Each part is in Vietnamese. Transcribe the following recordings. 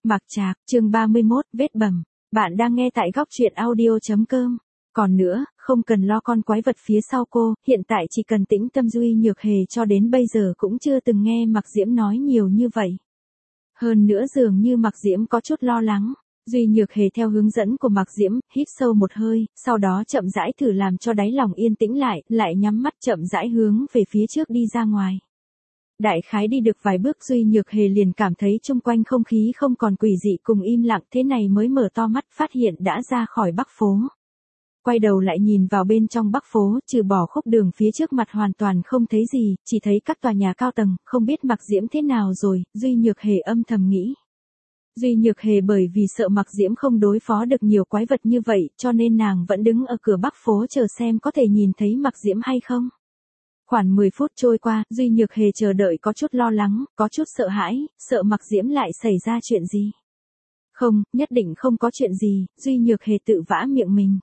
Mặc Trạc, chương 31, vết bầm. Bạn đang nghe tại góc truyện audio.com. Còn nữa, không cần lo con quái vật phía sau cô, hiện tại chỉ cần tĩnh tâm. Duy Nhược Hề cho đến bây giờ cũng chưa từng nghe Mạc Diễm nói nhiều như vậy. Hơn nữa dường như Mạc Diễm có chút lo lắng. Duy Nhược Hề theo hướng dẫn của Mạc Diễm, hít sâu một hơi, sau đó chậm rãi thử làm cho đáy lòng yên tĩnh lại nhắm mắt chậm rãi hướng về phía trước đi ra ngoài. Đại khái đi được vài bước Duy Nhược Hề liền cảm thấy chung quanh không khí không còn quỷ dị cùng im lặng, thế này mới mở to mắt phát hiện đã ra khỏi Bắc phố. Quay đầu lại nhìn vào bên trong Bắc phố, trừ bỏ khúc đường phía trước mặt hoàn toàn không thấy gì, chỉ thấy các tòa nhà cao tầng, không biết Mạc Diễm thế nào rồi, Duy Nhược Hề âm thầm nghĩ. Duy Nhược Hề bởi vì sợ Mạc Diễm không đối phó được nhiều quái vật như vậy, cho nên nàng vẫn đứng ở cửa Bắc phố chờ xem có thể nhìn thấy Mạc Diễm hay không. Khoảng 10 phút trôi qua, Duy Nhược Hề chờ đợi có chút lo lắng, có chút sợ hãi, sợ Mạc Diễm lại xảy ra chuyện gì. Không, nhất định không có chuyện gì, Duy Nhược Hề tự vã miệng mình.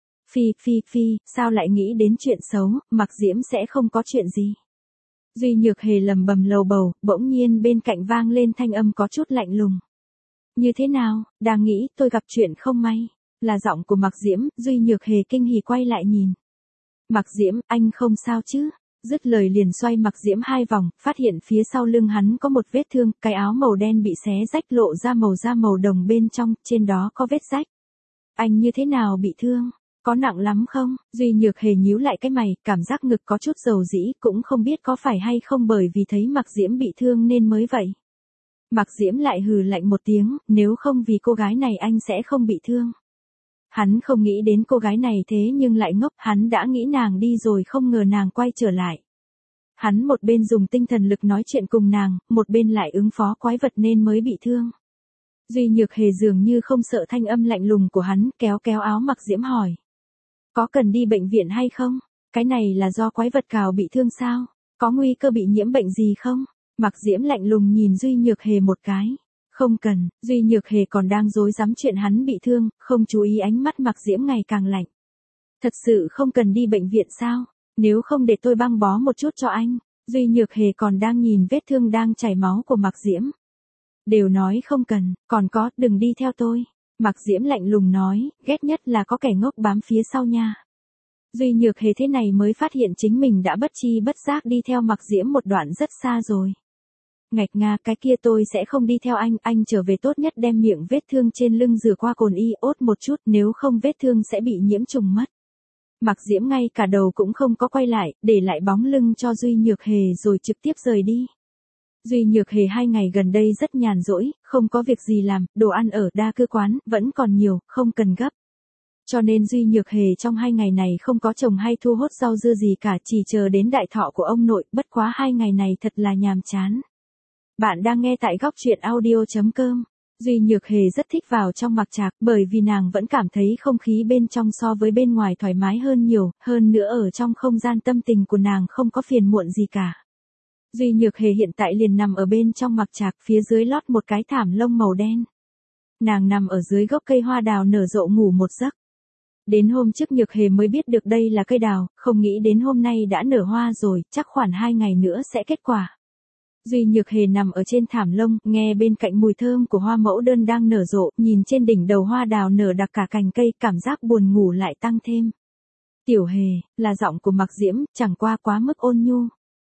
Phi, sao lại nghĩ đến chuyện xấu, Mạc Diễm sẽ không có chuyện gì. Duy Nhược Hề lầm bầm lầu bầu, bỗng nhiên bên cạnh vang lên thanh âm có chút lạnh lùng. Như thế nào, đang nghĩ tôi gặp chuyện không may, là giọng của Mạc Diễm, Duy Nhược Hề kinh hỉ quay lại nhìn. Mạc Diễm, anh không sao chứ? Dứt lời liền xoay Mạc Diễm 2 vòng, phát hiện phía sau lưng hắn có một vết thương, cái áo màu đen bị xé rách lộ ra màu đồng bên trong, trên đó có vết rách. Anh như thế nào bị thương? Có nặng lắm không? Duy Nhược Hề nhíu lại cái mày, cảm giác ngực có chút dầu dĩ, cũng không biết có phải hay không bởi vì thấy Mạc Diễm bị thương nên mới vậy. Mạc Diễm lại hừ lạnh một tiếng, nếu không vì cô gái này anh sẽ không bị thương. Hắn không nghĩ đến cô gái này thế nhưng lại ngốc, hắn đã nghĩ nàng đi rồi không ngờ nàng quay trở lại. Hắn một bên dùng tinh thần lực nói chuyện cùng nàng, một bên lại ứng phó quái vật nên mới bị thương. Duy Nhược Hề dường như không sợ thanh âm lạnh lùng của hắn, kéo áo Mạc Diễm hỏi. Có cần đi bệnh viện hay không? Cái này là do quái vật cào bị thương sao? Có nguy cơ bị nhiễm bệnh gì không? Mạc Diễm lạnh lùng nhìn Duy Nhược Hề một cái. Không cần, Duy Nhược Hề còn đang rối rắm chuyện hắn bị thương, không chú ý ánh mắt Mạc Diễm ngày càng lạnh. Thật sự không cần đi bệnh viện sao? Nếu không để tôi băng bó một chút cho anh. Duy Nhược Hề còn đang nhìn vết thương đang chảy máu của Mạc Diễm. Đều nói không cần, còn có, đừng đi theo tôi. Mạc Diễm lạnh lùng nói, ghét nhất là có kẻ ngốc bám phía sau nha. Duy Nhược Hề thế này mới phát hiện chính mình đã bất chi bất giác đi theo Mạc Diễm một đoạn rất xa rồi. Ngạch nga, cái kia tôi sẽ không đi theo anh trở về tốt nhất đem miệng vết thương trên lưng rửa qua cồn iốt một chút, nếu không vết thương sẽ bị nhiễm trùng mất. Mạc Diễm ngay cả đầu cũng không có quay lại, để lại bóng lưng cho Duy Nhược Hề rồi trực tiếp rời đi. Duy Nhược Hề 2 ngày gần đây rất nhàn rỗi, không có việc gì làm, đồ ăn ở đa cư quán vẫn còn nhiều, không cần gấp. Cho nên Duy Nhược Hề trong 2 ngày này không có trồng hay thu hốt rau dưa gì cả, chỉ chờ đến đại thọ của ông nội, bất quá 2 ngày này thật là nhàm chán. Bạn đang nghe tại góc truyện audio.com. Duy Nhược Hề rất thích vào trong Mặc Trạc, bởi vì nàng vẫn cảm thấy không khí bên trong so với bên ngoài thoải mái hơn nhiều, hơn nữa ở trong không gian tâm tình của nàng không có phiền muộn gì cả. Duy Nhược Hề hiện tại liền nằm ở bên trong Mặc Trạc, phía dưới lót một cái thảm lông màu đen. Nàng nằm ở dưới gốc cây hoa đào nở rộ ngủ một giấc. Đến hôm trước Nhược Hề mới biết được đây là cây đào, không nghĩ đến hôm nay đã nở hoa rồi, chắc khoảng 2 ngày nữa sẽ kết quả. Duy Nhược Hề nằm ở trên thảm lông, nghe bên cạnh mùi thơm của hoa mẫu đơn đang nở rộ, nhìn trên đỉnh đầu hoa đào nở đặc cả cành cây, cảm giác buồn ngủ lại tăng thêm. Tiểu Hề, là giọng của Mạc Diễm, chẳng qua quá mức ôn nhu.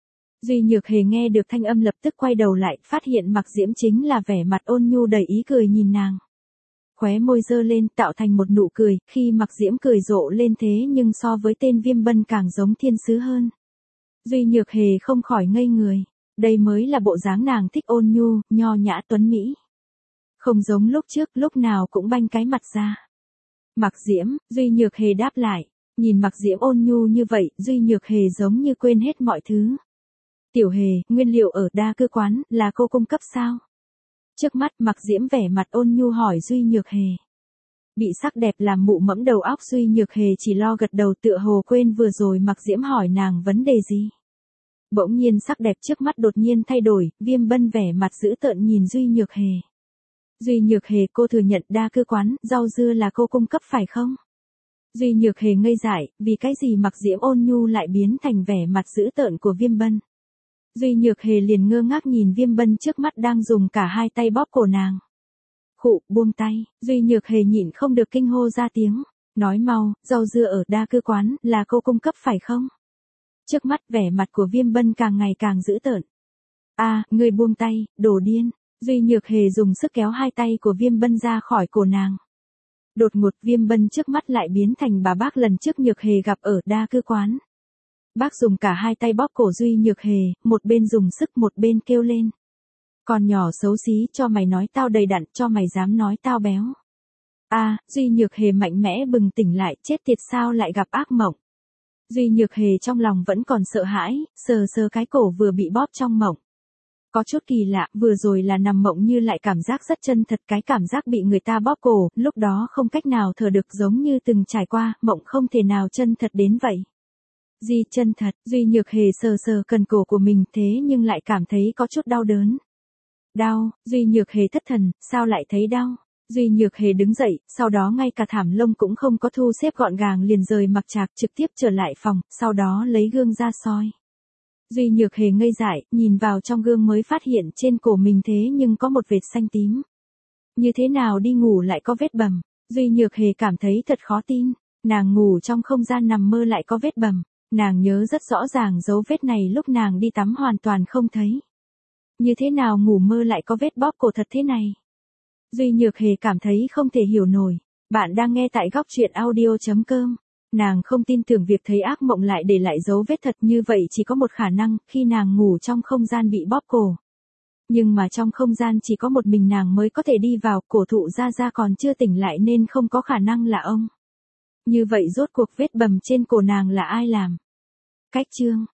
Duy Nhược Hề nghe được thanh âm lập tức quay đầu lại, phát hiện Mạc Diễm chính là vẻ mặt ôn nhu đầy ý cười nhìn nàng. Khóe môi giơ lên tạo thành một nụ cười, khi Mạc Diễm cười rộ lên thế nhưng so với tên Viêm Bân càng giống thiên sứ hơn. Duy Nhược Hề không khỏi ngây người. Đây mới là bộ dáng nàng thích ôn nhu, nho nhã tuấn mỹ. Không giống lúc trước, lúc nào cũng banh cái mặt ra. Mạc Diễm, Duy Nhược Hề đáp lại. Nhìn Mạc Diễm ôn nhu như vậy, Duy Nhược Hề giống như quên hết mọi thứ. Tiểu Hề, nguyên liệu ở đa cư quán, là cô cung cấp sao? Trước mắt Mạc Diễm vẻ mặt ôn nhu hỏi Duy Nhược Hề. Bị sắc đẹp làm mụ mẫm đầu óc Duy Nhược Hề chỉ lo gật đầu tựa hồ quên vừa rồi Mạc Diễm hỏi nàng vấn đề gì. Bỗng nhiên sắc đẹp trước mắt đột nhiên thay đổi, Viêm Bân vẻ mặt dữ tợn nhìn Duy Nhược Hề. Duy Nhược Hề, cô thừa nhận đa cư quán, rau dưa là cô cung cấp phải không? Duy Nhược Hề ngây dại, vì cái gì Mạc Diễm ôn nhu lại biến thành vẻ mặt dữ tợn của Viêm Bân. Duy Nhược Hề liền ngơ ngác nhìn Viêm Bân trước mắt đang dùng cả 2 tay bóp cổ nàng. Khụ, buông tay, Duy Nhược Hề nhịn không được kinh hô ra tiếng. Nói mau, rau dưa ở đa cư quán, là cô cung cấp phải không? Trước mắt vẻ mặt của Viêm Bân càng ngày càng dữ tợn. Ngươi buông tay, đồ điên. Duy Nhược Hề dùng sức kéo hai tay của Viêm Bân ra khỏi cổ nàng. Đột ngột Viêm Bân trước mắt lại biến thành bà bác lần trước Nhược Hề gặp ở đa cư quán. Bác dùng cả hai tay bóp cổ Duy Nhược Hề, một bên dùng sức một bên kêu lên. Con nhỏ xấu xí, cho mày nói tao đầy đặn, cho mày dám nói tao béo. Duy Nhược Hề mạnh mẽ bừng tỉnh lại, chết tiệt sao lại gặp ác mộng. Duy Nhược Hề trong lòng vẫn còn sợ hãi, sờ sờ cái cổ vừa bị bóp trong mộng. Có chút kỳ lạ, vừa rồi là nằm mộng như lại cảm giác rất chân thật, cái cảm giác bị người ta bóp cổ, lúc đó không cách nào thở được giống như từng trải qua, mộng không thể nào chân thật đến vậy. Gì chân thật, Duy Nhược Hề sờ sờ cần cổ của mình thế nhưng lại cảm thấy có chút đau đớn. Đau, Duy Nhược Hề thất thần, sao lại thấy đau? Duy Nhược Hề đứng dậy, sau đó ngay cả thảm lông cũng không có thu xếp gọn gàng liền rời mặc trạc trực tiếp trở lại phòng, sau đó lấy gương ra soi. Duy Nhược Hề ngây dại, nhìn vào trong gương mới phát hiện trên cổ mình thế nhưng có một vệt xanh tím. Như thế nào đi ngủ lại có vết bầm? Duy Nhược Hề cảm thấy thật khó tin, nàng ngủ trong không gian nằm mơ lại có vết bầm, nàng nhớ rất rõ ràng dấu vết này lúc nàng đi tắm hoàn toàn không thấy. Như thế nào ngủ mơ lại có vết bóp cổ thật thế này? Duy Nhược Hề cảm thấy không thể hiểu nổi. Bạn đang nghe tại góc truyện audio.com. Nàng không tin tưởng việc thấy ác mộng lại để lại dấu vết thật như vậy chỉ có một khả năng, khi nàng ngủ trong không gian bị bóp cổ. Nhưng mà trong không gian chỉ có một mình nàng mới có thể đi vào, cổ thụ ra còn chưa tỉnh lại nên không có khả năng là ông. Như vậy rốt cuộc vết bầm trên cổ nàng là ai làm? Cách chương.